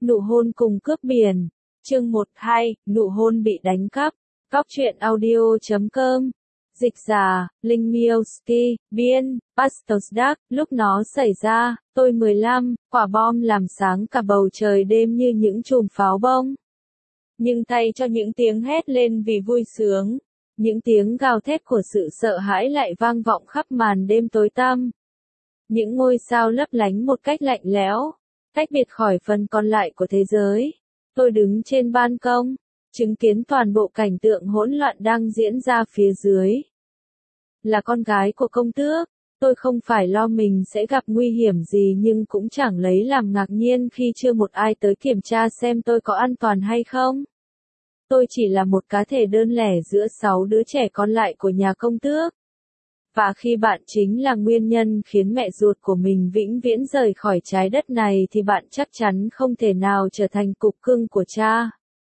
Nụ hôn cùng cướp biển. Chương 1-2, nụ hôn bị đánh cắp. Góc truyện audio.com. Dịch giả, Linh Mielsky, biên, Pastosdak. Lúc nó xảy ra, tôi 15, quả bom làm sáng cả bầu trời đêm như những chùm pháo bông. Nhưng thay cho những tiếng hét lên vì vui sướng, những tiếng gào thét của sự sợ hãi lại vang vọng khắp màn đêm tối tăm. Những ngôi sao lấp lánh một cách lạnh lẽo, tách biệt khỏi phần còn lại của thế giới. Tôi đứng trên ban công, chứng kiến toàn bộ cảnh tượng hỗn loạn đang diễn ra phía dưới. Là con gái của công tước, tôi không phải lo mình sẽ gặp nguy hiểm gì nhưng cũng chẳng lấy làm ngạc nhiên khi chưa một ai tới kiểm tra xem tôi có an toàn hay không. Tôi chỉ là một cá thể đơn lẻ giữa 6 đứa trẻ còn lại của nhà công tước. Và khi bạn chính là nguyên nhân khiến mẹ ruột của mình vĩnh viễn rời khỏi trái đất này thì bạn chắc chắn không thể nào trở thành cục cưng của cha.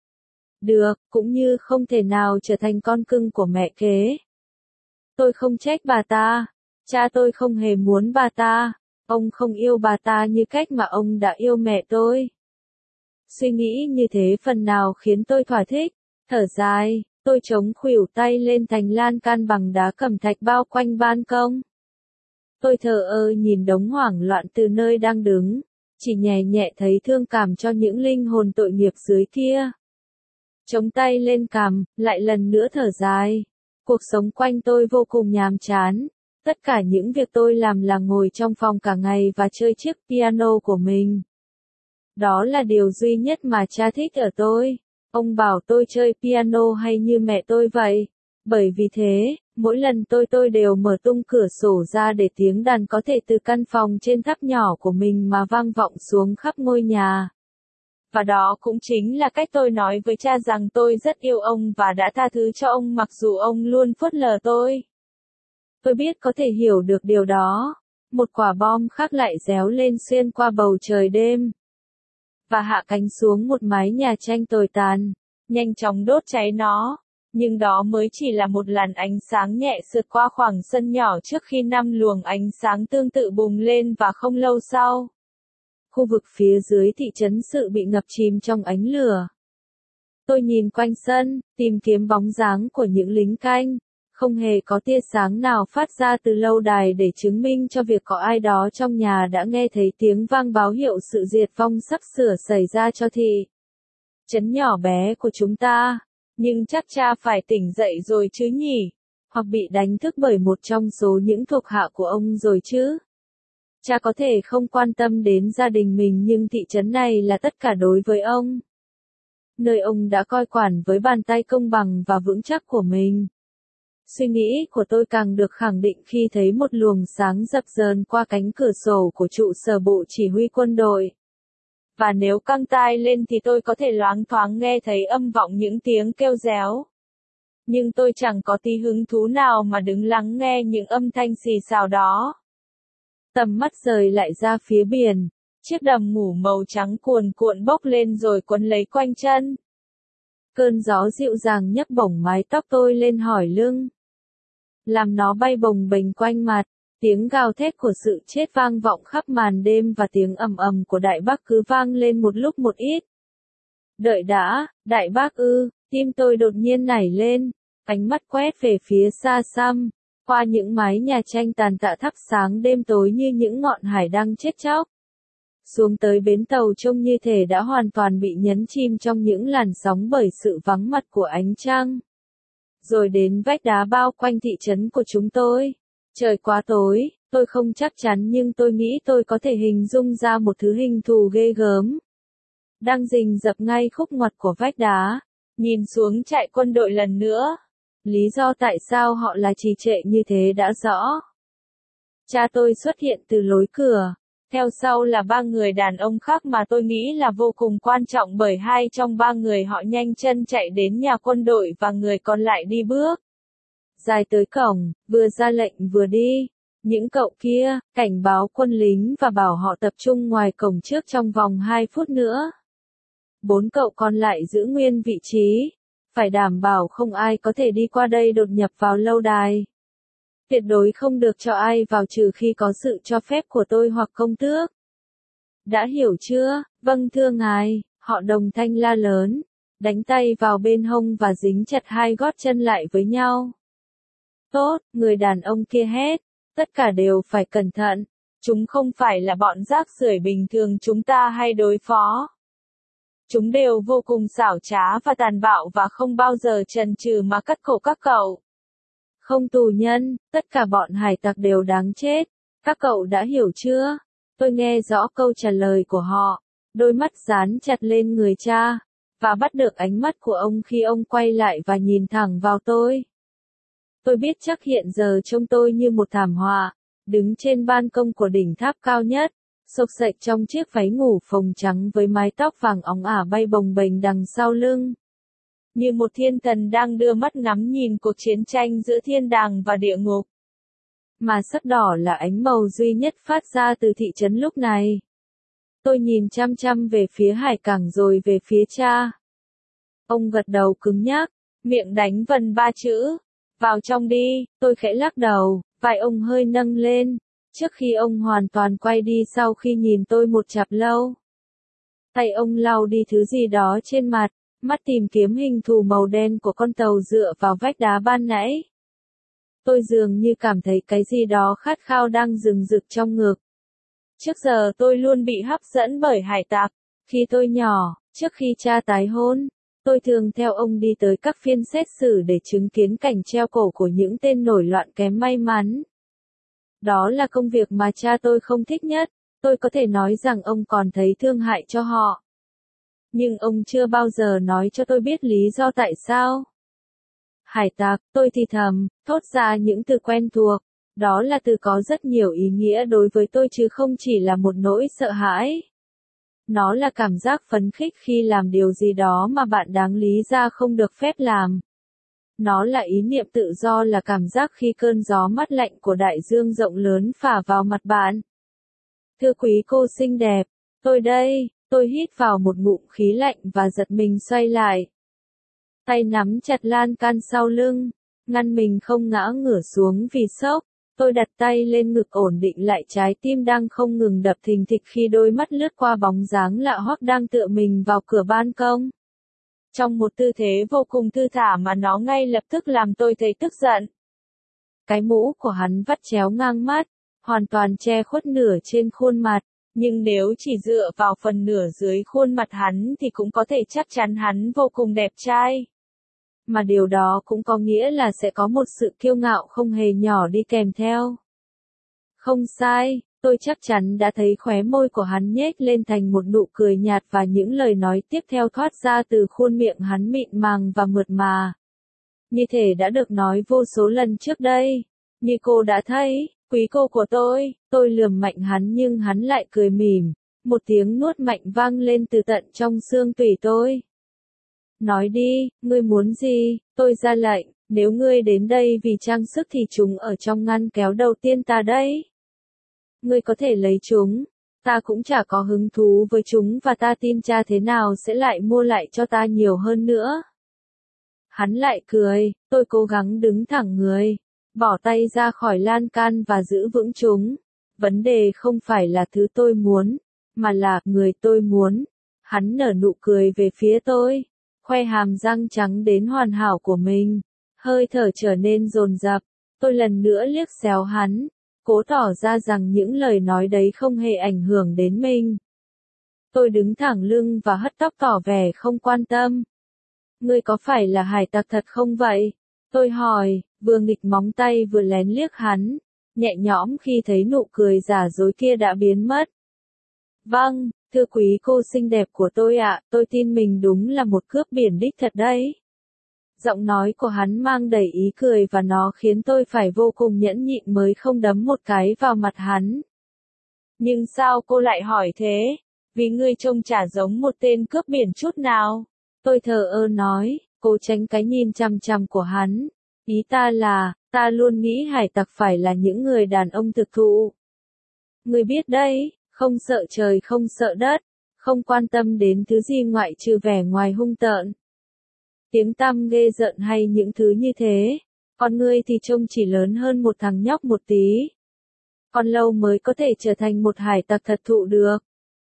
Được, cũng như không thể nào trở thành con cưng của mẹ kế. Tôi không trách bà ta. Cha tôi không hề muốn bà ta. Ông không yêu bà ta như cách mà ông đã yêu mẹ tôi. Suy nghĩ như thế phần nào khiến tôi thỏa thích. Thở dài, tôi chống khuỷu tay lên thành lan can bằng đá cẩm thạch bao quanh ban công. Tôi thờ ơ nhìn đống hoảng loạn từ nơi đang đứng, chỉ nhẹ nhẹ thấy thương cảm cho những linh hồn tội nghiệp dưới kia. Chống tay lên cằm, lại lần nữa thở dài. Cuộc sống quanh tôi vô cùng nhàm chán. Tất cả những việc tôi làm là ngồi trong phòng cả ngày và chơi chiếc piano của mình. Đó là điều duy nhất mà cha thích ở tôi. Ông bảo tôi chơi piano hay như mẹ tôi vậy. Bởi vì thế, mỗi lần tôi đều mở tung cửa sổ ra để tiếng đàn có thể từ căn phòng trên tháp nhỏ của mình mà vang vọng xuống khắp ngôi nhà. Và đó cũng chính là cách tôi nói với cha rằng tôi rất yêu ông và đã tha thứ cho ông mặc dù ông luôn phớt lờ tôi. Tôi biết có thể hiểu được điều đó. Một quả bom khác lại réo lên xuyên qua bầu trời đêm. Và hạ cánh xuống một mái nhà tranh tồi tàn, nhanh chóng đốt cháy nó. Nhưng đó mới chỉ là một làn ánh sáng nhẹ sượt qua khoảng sân nhỏ trước khi 5 luồng ánh sáng tương tự bùng lên và không lâu sau. Khu vực phía dưới thị trấn sự bị ngập chìm trong ánh lửa. Tôi nhìn quanh sân, tìm kiếm bóng dáng của những lính canh. Không hề có tia sáng nào phát ra từ lâu đài để chứng minh cho việc có ai đó trong nhà đã nghe thấy tiếng vang báo hiệu sự diệt vong sắp sửa xảy ra cho thị trấn nhỏ bé của chúng ta. Nhưng chắc cha phải tỉnh dậy rồi chứ nhỉ? Hoặc bị đánh thức bởi một trong số những thuộc hạ của ông rồi chứ? Cha có thể không quan tâm đến gia đình mình nhưng thị trấn này là tất cả đối với ông. Nơi ông đã coi quản với bàn tay công bằng và vững chắc của mình. Suy nghĩ của tôi càng được khẳng định khi thấy một luồng sáng dập dờn qua cánh cửa sổ của trụ sở bộ chỉ huy quân đội. Và nếu căng tai lên thì tôi có thể loáng thoáng nghe thấy âm vọng những tiếng kêu réo. Nhưng tôi chẳng có tí hứng thú nào mà đứng lắng nghe những âm thanh xì xào đó. Tầm mắt rời lại ra phía biển. Chiếc đầm ngủ màu trắng cuồn cuộn bốc lên rồi quấn lấy quanh chân. Cơn gió dịu dàng nhấc bổng mái tóc tôi lên hỏi lưng. Làm nó bay bồng bềnh quanh mặt. Tiếng gào thét của sự chết vang vọng khắp màn đêm và tiếng ầm ầm của đại bác cứ vang lên một lúc một ít. Đợi đã, đại bác ư, tim tôi đột nhiên nảy lên, ánh mắt quét về phía xa xăm, qua những mái nhà tranh tàn tạ thắp sáng đêm tối như những ngọn hải đăng chết chóc. Xuống tới bến tàu trông như thể đã hoàn toàn bị nhấn chìm trong những làn sóng bởi sự vắng mặt của ánh trăng. Rồi đến vách đá bao quanh thị trấn của chúng tôi. Trời quá tối, tôi không chắc chắn nhưng tôi nghĩ tôi có thể hình dung ra một thứ hình thù ghê gớm. Đang rình rập ngay khúc ngoặt của vách đá, nhìn xuống trại quân đội lần nữa. Lý do tại sao họ là trì trệ như thế đã rõ. Cha tôi xuất hiện từ lối cửa. Theo sau là 3 người đàn ông khác mà tôi nghĩ là vô cùng quan trọng bởi 2 trong 3 người họ nhanh chân chạy đến nhà quân đội và người còn lại đi bước dài tới cổng, vừa ra lệnh vừa đi. Những cậu kia, cảnh báo quân lính và bảo họ tập trung ngoài cổng trước trong vòng 2 phút nữa. 4 cậu còn lại giữ nguyên vị trí. Phải đảm bảo không ai có thể đi qua đây đột nhập vào lâu đài. Tuyệt đối không được cho ai vào trừ khi có sự cho phép của tôi hoặc công tước. Đã hiểu chưa? Vâng thưa ngài, họ đồng thanh la lớn, đánh tay vào bên hông và dính chặt hai gót chân lại với nhau. Tốt, người đàn ông kia hét, tất cả đều phải cẩn thận, chúng không phải là bọn rác rưởi bình thường chúng ta hay đối phó. Chúng đều vô cùng xảo trá và tàn bạo và không bao giờ chần chừ mà cắt cổ các cậu. Không tù nhân, tất cả bọn hải tặc đều đáng chết. Các cậu đã hiểu chưa? Tôi nghe rõ câu trả lời của họ, đôi mắt dán chặt lên người cha, và bắt được ánh mắt của ông khi ông quay lại và nhìn thẳng vào tôi. Tôi biết chắc hiện giờ trông tôi như một thảm họa, đứng trên ban công của đỉnh tháp cao nhất, xộc xệch trong chiếc váy ngủ phồng trắng với mái tóc vàng óng ả bay bồng bềnh đằng sau lưng. Như một thiên thần đang đưa mắt ngắm nhìn cuộc chiến tranh giữa thiên đàng và địa ngục. Mà sắc đỏ là ánh màu duy nhất phát ra từ thị trấn lúc này. Tôi nhìn chăm chăm về phía hải cảng rồi về phía cha. Ông gật đầu cứng nhắc, miệng đánh vần ba chữ. Vào trong đi, tôi khẽ lắc đầu, vai ông hơi nâng lên, trước khi ông hoàn toàn quay đi sau khi nhìn tôi một chặp lâu. Tay ông lau đi thứ gì đó trên mặt, mắt tìm kiếm hình thù màu đen của con tàu dựa vào vách đá ban nãy. Tôi dường như cảm thấy cái gì đó khát khao đang rừng rực trong ngực. Trước giờ tôi luôn bị hấp dẫn bởi hải tặc. Khi tôi nhỏ, trước khi cha tái hôn, tôi thường theo ông đi tới các phiên xét xử để chứng kiến cảnh treo cổ của những tên nổi loạn kém may mắn. Đó là công việc mà cha tôi không thích nhất. Tôi có thể nói rằng ông còn thấy thương hại cho họ. Nhưng ông chưa bao giờ nói cho tôi biết lý do tại sao. Hải tặc, tôi thì thầm, thốt ra những từ quen thuộc. Đó là từ có rất nhiều ý nghĩa đối với tôi chứ không chỉ là một nỗi sợ hãi. Nó là cảm giác phấn khích khi làm điều gì đó mà bạn đáng lý ra không được phép làm. Nó là ý niệm tự do, là cảm giác khi cơn gió mát lạnh của đại dương rộng lớn phả vào mặt bạn. Thưa quý cô xinh đẹp, tôi đây, tôi hít vào một ngụm khí lạnh và giật mình xoay lại. Tay nắm chặt lan can sau lưng, ngăn mình không ngã ngửa xuống vì sốc. Tôi đặt tay lên ngực ổn định lại trái tim đang không ngừng đập thình thịch khi đôi mắt lướt qua bóng dáng lạ hoắc đang tựa mình vào cửa ban công. Trong một tư thế vô cùng thư thả mà nó ngay lập tức làm tôi thấy tức giận. Cái mũ của hắn vắt chéo ngang mắt, hoàn toàn che khuất nửa trên khuôn mặt, nhưng nếu chỉ dựa vào phần nửa dưới khuôn mặt hắn thì cũng có thể chắc chắn hắn vô cùng đẹp trai. Mà điều đó cũng có nghĩa là sẽ có một sự kiêu ngạo không hề nhỏ đi kèm theo. Không sai, tôi chắc chắn đã thấy khóe môi của hắn nhếch lên thành một nụ cười nhạt và những lời nói tiếp theo thoát ra từ khuôn miệng hắn mịn màng và mượt mà. Như thể đã được nói vô số lần trước đây. Như cô đã thấy, quý cô của tôi lườm mạnh hắn nhưng hắn lại cười mỉm. Một tiếng nuốt mạnh vang lên từ tận trong xương tủy tôi. Nói đi, ngươi muốn gì? Tôi ra lệnh, nếu ngươi đến đây vì trang sức thì chúng ở trong ngăn kéo đầu tiên ta đấy. Ngươi có thể lấy chúng, ta cũng chả có hứng thú với chúng và ta tin cha thế nào sẽ lại mua lại cho ta nhiều hơn nữa. Hắn lại cười, tôi cố gắng đứng thẳng người, bỏ tay ra khỏi lan can và giữ vững chúng. Vấn đề không phải là thứ tôi muốn, mà là người tôi muốn. Hắn nở nụ cười về phía tôi, khoe hàm răng trắng đến hoàn hảo của mình, hơi thở trở nên dồn dập. Tôi lần nữa liếc xéo hắn, cố tỏ ra rằng những lời nói đấy không hề ảnh hưởng đến mình. Tôi đứng thẳng lưng và hất tóc tỏ vẻ không quan tâm. Ngươi có phải là hải tặc thật không vậy? Tôi hỏi, vừa nghịch móng tay vừa lén liếc hắn, nhẹ nhõm khi thấy nụ cười giả dối kia đã biến mất. Vâng, thưa quý cô xinh đẹp của tôi ạ, tôi tin mình đúng là một cướp biển đích thật đấy. Giọng nói của hắn mang đầy ý cười và nó khiến tôi phải vô cùng nhẫn nhịn mới không đấm một cái vào mặt hắn. Nhưng sao cô lại hỏi thế? Vì ngươi trông chả giống một tên cướp biển chút nào. Tôi thờ ơ nói, cố tránh cái nhìn chằm chằm của hắn. Ý ta là, ta luôn nghĩ hải tặc phải là những người đàn ông thực thụ. Ngươi biết đấy, không sợ trời không sợ đất, không quan tâm đến thứ gì ngoại trừ vẻ ngoài hung tợn. Tiếng tăm ghê rợn hay những thứ như thế, còn ngươi thì trông chỉ lớn hơn một thằng nhóc một tí. Còn lâu mới có thể trở thành một hải tặc thật thụ được.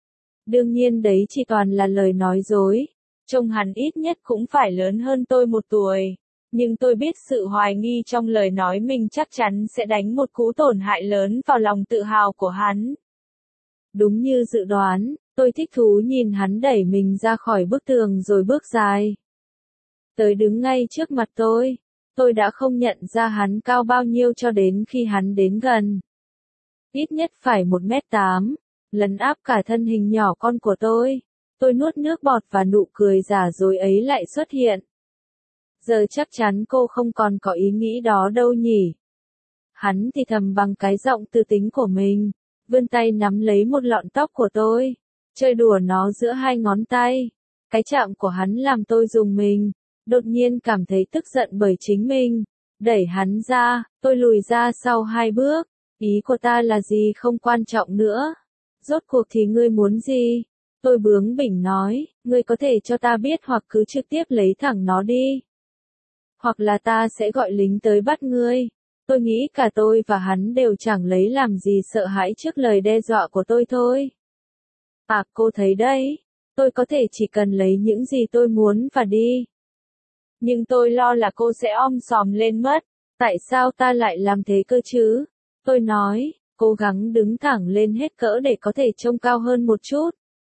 Đương nhiên đấy chỉ toàn là lời nói dối. Trông hắn ít nhất cũng phải lớn hơn tôi 1 tuổi. Nhưng tôi biết sự hoài nghi trong lời nói mình chắc chắn sẽ đánh một cú tổn hại lớn vào lòng tự hào của hắn. Đúng như dự đoán, tôi thích thú nhìn hắn đẩy mình ra khỏi bức tường rồi bước dài. Tới đứng ngay trước mặt tôi. Tôi đã không nhận ra hắn cao bao nhiêu cho đến khi hắn đến gần. Ít nhất phải 1m8, lấn áp cả thân hình nhỏ con của tôi. Tôi nuốt nước bọt và nụ cười giả dối ấy lại xuất hiện. Giờ chắc chắn cô không còn có ý nghĩ đó đâu nhỉ. Hắn thì thầm bằng cái giọng tư tính của mình, vươn tay nắm lấy một lọn tóc của tôi, chơi đùa nó giữa 2 ngón tay. Cái chạm của hắn làm tôi rùng mình, đột nhiên cảm thấy tức giận bởi chính mình. Đẩy hắn ra, tôi lùi ra sau 2 bước. Ý của ta là gì không quan trọng nữa. Rốt cuộc thì ngươi muốn gì? Tôi bướng bỉnh nói, ngươi có thể cho ta biết hoặc cứ trực tiếp lấy thẳng nó đi. Hoặc là ta sẽ gọi lính tới bắt ngươi. Tôi nghĩ cả tôi và hắn đều chẳng lấy làm gì sợ hãi trước lời đe dọa của tôi thôi. À, cô thấy đấy, tôi có thể chỉ cần lấy những gì tôi muốn và đi. Nhưng tôi lo là cô sẽ om sòm lên mất. Tại sao ta lại làm thế cơ chứ? Tôi nói, cố gắng đứng thẳng lên hết cỡ để có thể trông cao hơn một chút.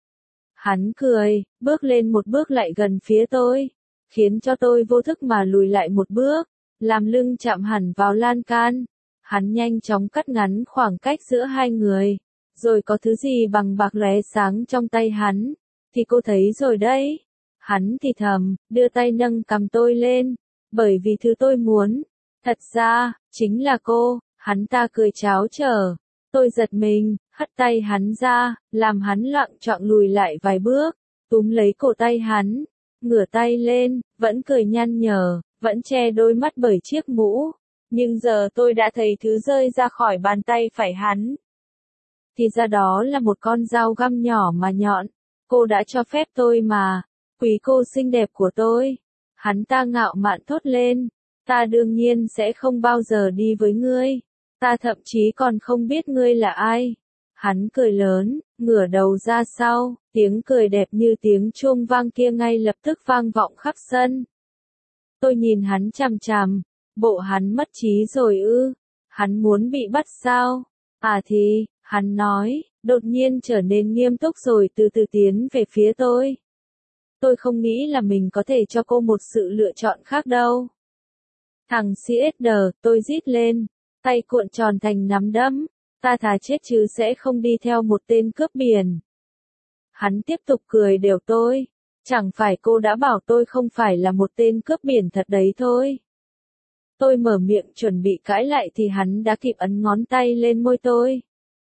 Hắn cười, bước lên một bước lại gần phía tôi, khiến cho tôi vô thức mà lùi lại một bước, làm lưng chạm hẳn vào lan can. Hắn nhanh chóng cắt ngắn khoảng cách giữa 2 người, rồi có thứ gì bằng bạc lóe sáng trong tay hắn, thì cô thấy rồi đấy. Hắn thì thầm, đưa tay nâng cầm tôi lên, bởi vì thứ tôi muốn, thật ra, chính là cô. Hắn ta cười tráo trở. Tôi giật mình, hất tay hắn ra, làm hắn loạng choạng lùi lại vài bước, túm lấy cổ tay hắn, ngửa tay lên, vẫn cười nhăn nhở, vẫn che đôi mắt bởi chiếc mũ. Nhưng giờ tôi đã thấy thứ rơi ra khỏi bàn tay phải hắn. Thì ra đó là một con dao găm nhỏ mà nhọn. Cô đã cho phép tôi mà. Quý cô xinh đẹp của tôi. Hắn ta ngạo mạn thốt lên. Ta đương nhiên sẽ không bao giờ đi với ngươi. Ta thậm chí còn không biết ngươi là ai. Hắn cười lớn, ngửa đầu ra sau, tiếng cười đẹp như tiếng chuông vang kia ngay lập tức vang vọng khắp sân. Tôi nhìn hắn chằm chằm, bộ hắn mất trí rồi ư? Hắn muốn bị bắt sao? À thì, hắn nói, đột nhiên trở nên nghiêm túc rồi từ từ tiến về phía tôi. Tôi không nghĩ là mình có thể cho cô một sự lựa chọn khác đâu. Thằng CSD, tôi rít lên, tay cuộn tròn thành nắm đấm, ta thà chết chứ sẽ không đi theo một tên cướp biển. Hắn tiếp tục cười đều tôi, chẳng phải cô đã bảo tôi không phải là một tên cướp biển thật đấy thôi. Tôi mở miệng chuẩn bị cãi lại thì hắn đã kịp ấn ngón tay lên môi tôi.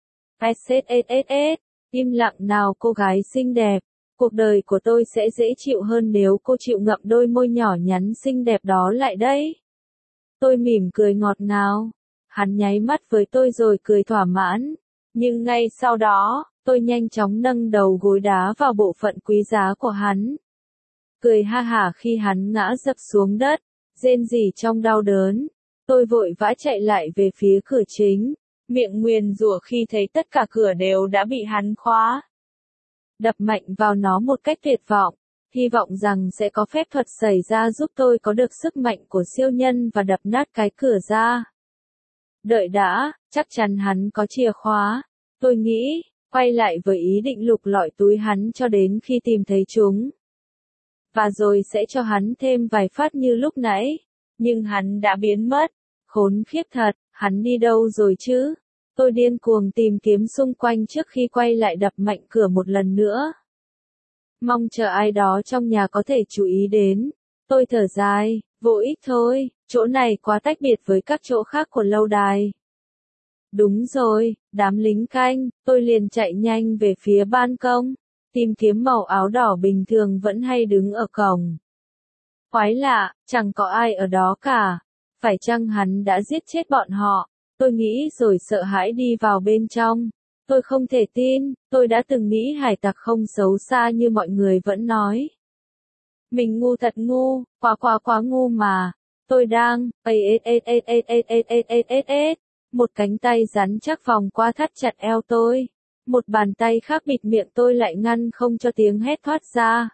SSSS, im lặng nào cô gái xinh đẹp, cuộc đời của tôi sẽ dễ chịu hơn nếu cô chịu ngậm đôi môi nhỏ nhắn xinh đẹp đó lại đấy. Tôi mỉm cười ngọt ngào, hắn nháy mắt với tôi rồi cười thỏa mãn, nhưng ngay sau đó, tôi nhanh chóng nâng đầu gối đá vào bộ phận quý giá của hắn. Cười ha hả khi hắn ngã dập xuống đất, rên rỉ trong đau đớn. Tôi vội vã chạy lại về phía cửa chính, miệng nguyền rủa khi thấy tất cả cửa đều đã bị hắn khóa. Đập mạnh vào nó một cách tuyệt vọng, hy vọng rằng sẽ có phép thuật xảy ra giúp tôi có được sức mạnh của siêu nhân và đập nát cái cửa ra. Đợi đã, chắc chắn hắn có chìa khóa. Tôi nghĩ, quay lại với ý định lục lọi túi hắn cho đến khi tìm thấy chúng. Và rồi sẽ cho hắn thêm vài phát như lúc nãy. Nhưng hắn đã biến mất. Khốn khiếp thật, hắn đi đâu rồi chứ? Tôi điên cuồng tìm kiếm xung quanh trước khi quay lại đập mạnh cửa một lần nữa. Mong chờ ai đó trong nhà có thể chú ý đến. Tôi thở dài, vô ích thôi, chỗ này quá tách biệt với các chỗ khác của lâu đài. Đúng rồi, đám lính canh, tôi liền chạy nhanh về phía ban công, tìm kiếm màu áo đỏ bình thường vẫn hay đứng ở cổng. Quái lạ, chẳng có ai ở đó cả. Phải chăng hắn đã giết chết bọn họ? Tôi nghĩ rồi sợ hãi đi vào bên trong. Tôi không thể tin, tôi đã từng nghĩ hải tặc không xấu xa như mọi người vẫn nói. Mình ngu thật ngu, quá ngu mà. Tôi đang, một cánh tay rắn chắc vòng qua thắt chặt eo tôi. Một bàn tay khác bịt miệng tôi lại ngăn không cho tiếng hét thoát ra.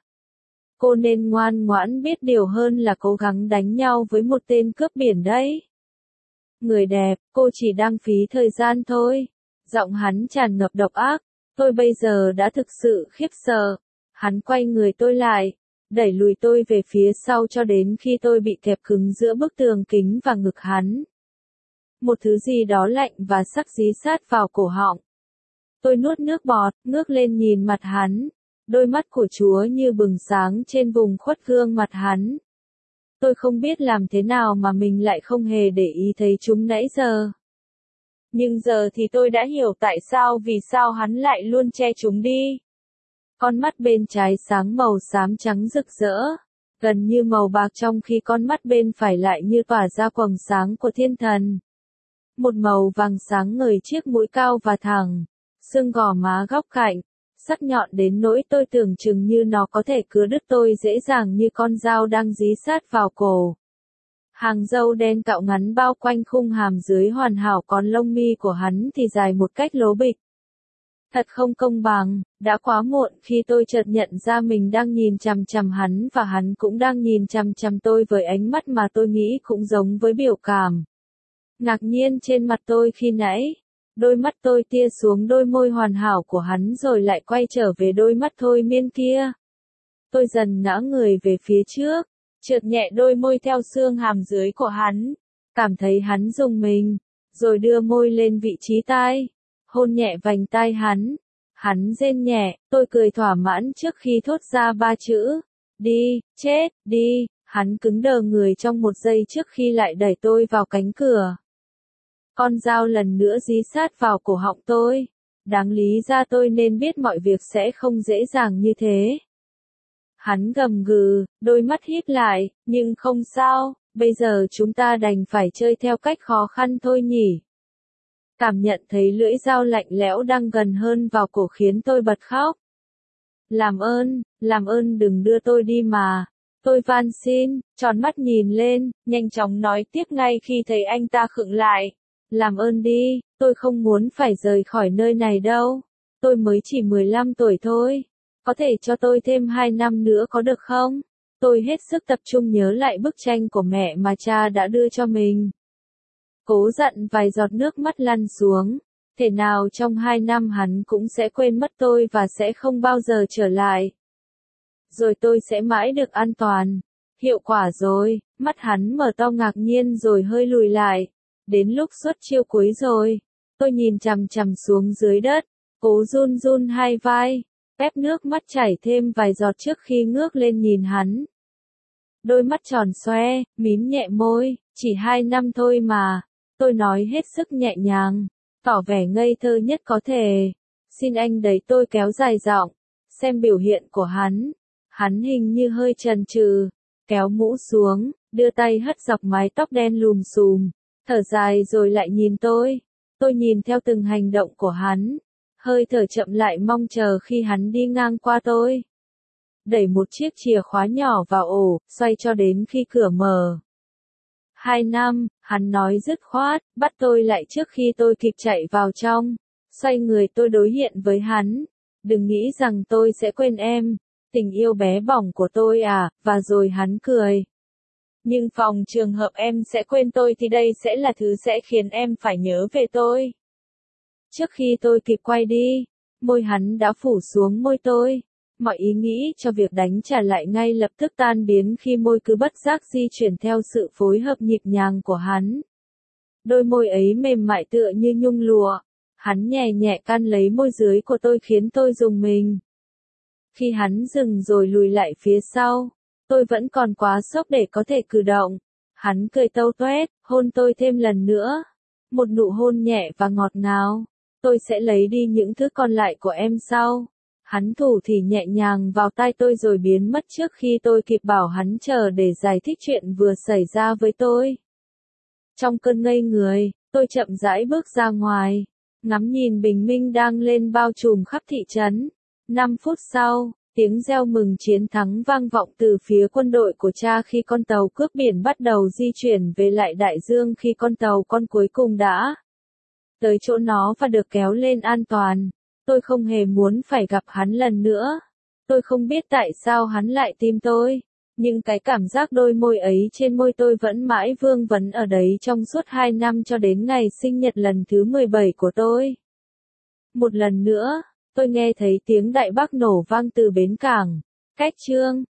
Cô nên ngoan ngoãn biết điều hơn là cố gắng đánh nhau với một tên cướp biển đấy. Người đẹp, cô chỉ đang phí thời gian thôi. Giọng hắn tràn ngập độc ác. Tôi bây giờ đã thực sự khiếp sợ. Hắn quay người tôi lại, đẩy lùi tôi về phía sau cho đến khi tôi bị kẹp cứng giữa bức tường kính và ngực hắn. Một thứ gì đó lạnh và sắc dí sát vào cổ họng. Tôi nuốt nước bọt, ngước lên nhìn mặt hắn. Đôi mắt của Chúa như bừng sáng trên vùng khuất gương mặt hắn. Tôi không biết làm thế nào mà mình lại không hề để ý thấy chúng nãy giờ. Nhưng giờ thì tôi đã hiểu tại vì sao hắn lại luôn che chúng đi. Con mắt bên trái sáng màu xám trắng rực rỡ, gần như màu bạc, trong khi con mắt bên phải lại như tỏa ra quầng sáng của thiên thần. Một màu vàng sáng ngời chiếc mũi cao và thẳng, xương gò má góc cạnh, sắc nhọn đến nỗi tôi tưởng chừng như nó có thể cứa đứt tôi dễ dàng như con dao đang dí sát vào cổ. Hàng râu đen cạo ngắn bao quanh khung hàm dưới hoàn hảo, còn lông mi của hắn thì dài một cách lố bịch. Thật không công bằng, đã quá muộn khi tôi chợt nhận ra mình đang nhìn chằm chằm hắn và hắn cũng đang nhìn chằm chằm tôi với ánh mắt mà tôi nghĩ cũng giống với biểu cảm ngạc nhiên trên mặt tôi khi nãy. Đôi mắt tôi tia xuống đôi môi hoàn hảo của hắn rồi lại quay trở về đôi mắt thôi miên kia. Tôi dần ngã người về phía trước, trượt nhẹ đôi môi theo xương hàm dưới của hắn, cảm thấy hắn rùng mình, rồi đưa môi lên vị trí tai, hôn nhẹ vành tai hắn. Hắn rên nhẹ, tôi cười thỏa mãn trước khi thốt ra ba chữ, đi, chết, đi. Hắn cứng đờ người trong một giây trước khi lại đẩy tôi vào cánh cửa. Con dao lần nữa dí sát vào cổ họng tôi. Đáng lý ra tôi nên biết mọi việc sẽ không dễ dàng như thế. Hắn gầm gừ, đôi mắt híp lại, nhưng không sao, bây giờ chúng ta đành phải chơi theo cách khó khăn thôi nhỉ. Cảm nhận thấy lưỡi dao lạnh lẽo đang gần hơn vào cổ khiến tôi bật khóc. Làm ơn đừng đưa tôi đi mà. Tôi van xin, tròn mắt nhìn lên, nhanh chóng nói tiếp ngay khi thấy anh ta khựng lại. Làm ơn đi, tôi không muốn phải rời khỏi nơi này đâu. Tôi mới chỉ 15 tuổi thôi. Có thể cho tôi thêm 2 năm nữa có được không? Tôi hết sức tập trung nhớ lại bức tranh của mẹ mà cha đã đưa cho mình. Cố dặn vài giọt nước mắt lăn xuống. Thể nào trong 2 năm hắn cũng sẽ quên mất tôi và sẽ không bao giờ trở lại. Rồi tôi sẽ mãi được an toàn. Hiệu quả rồi, mắt hắn mở to ngạc nhiên rồi hơi lùi lại. Đến lúc xuất chiêu cuối rồi. Tôi nhìn chằm chằm xuống dưới đất, cố run run hai vai, ép nước mắt chảy thêm vài giọt trước khi ngước lên nhìn hắn. Đôi mắt tròn xoe, mím nhẹ môi, chỉ 2 năm thôi mà. Tôi nói hết sức nhẹ nhàng, tỏ vẻ ngây thơ nhất có thể. Xin anh đấy, tôi kéo dài giọng, xem biểu hiện của hắn. Hắn hình như hơi chần chừ, kéo mũ xuống, đưa tay hất dọc mái tóc đen lùm xùm, thở dài rồi lại nhìn tôi. Tôi nhìn theo từng hành động của hắn, hơi thở chậm lại mong chờ khi hắn đi ngang qua tôi. Đẩy một chiếc chìa khóa nhỏ vào ổ, xoay cho đến khi cửa mở. 2 năm, hắn nói dứt khoát, bắt tôi lại trước khi tôi kịp chạy vào trong. Xoay người tôi đối hiện với hắn. Đừng nghĩ rằng tôi sẽ quên em, tình yêu bé bỏng của tôi à, và rồi hắn cười. Nhưng phòng trường hợp em sẽ quên tôi thì đây sẽ là thứ sẽ khiến em phải nhớ về tôi. Trước khi tôi kịp quay đi, môi hắn đã phủ xuống môi tôi. Mọi ý nghĩ cho việc đánh trả lại ngay lập tức tan biến khi môi cứ bất giác di chuyển theo sự phối hợp nhịp nhàng của hắn. Đôi môi ấy mềm mại tựa như nhung lụa. Hắn nhẹ nhẹ can lấy môi dưới của tôi khiến tôi rùng mình. Khi hắn dừng rồi lùi lại phía sau, tôi vẫn còn quá sốc để có thể cử động. Hắn cười tâu toét, hôn tôi thêm lần nữa. Một nụ hôn nhẹ và ngọt ngào. Tôi sẽ lấy đi những thứ còn lại của em sau. Hắn thủ thì nhẹ nhàng vào tai tôi rồi biến mất trước khi tôi kịp bảo hắn chờ để giải thích chuyện vừa xảy ra với tôi. Trong cơn ngây người, tôi chậm rãi bước ra ngoài, ngắm nhìn bình minh đang lên bao trùm khắp thị trấn. 5 phút sau, tiếng reo mừng chiến thắng vang vọng từ phía quân đội của cha khi con tàu cướp biển bắt đầu di chuyển về lại đại dương khi con tàu con cuối cùng đã tới chỗ nó và được kéo lên an toàn. Tôi không hề muốn phải gặp hắn lần nữa. Tôi không biết tại sao hắn lại tìm tôi. Nhưng cái cảm giác đôi môi ấy trên môi tôi vẫn mãi vương vấn ở đấy trong suốt 2 năm cho đến ngày sinh nhật lần thứ 17 của tôi. Một lần nữa, tôi nghe thấy tiếng đại bác nổ vang từ bến cảng. Cách chương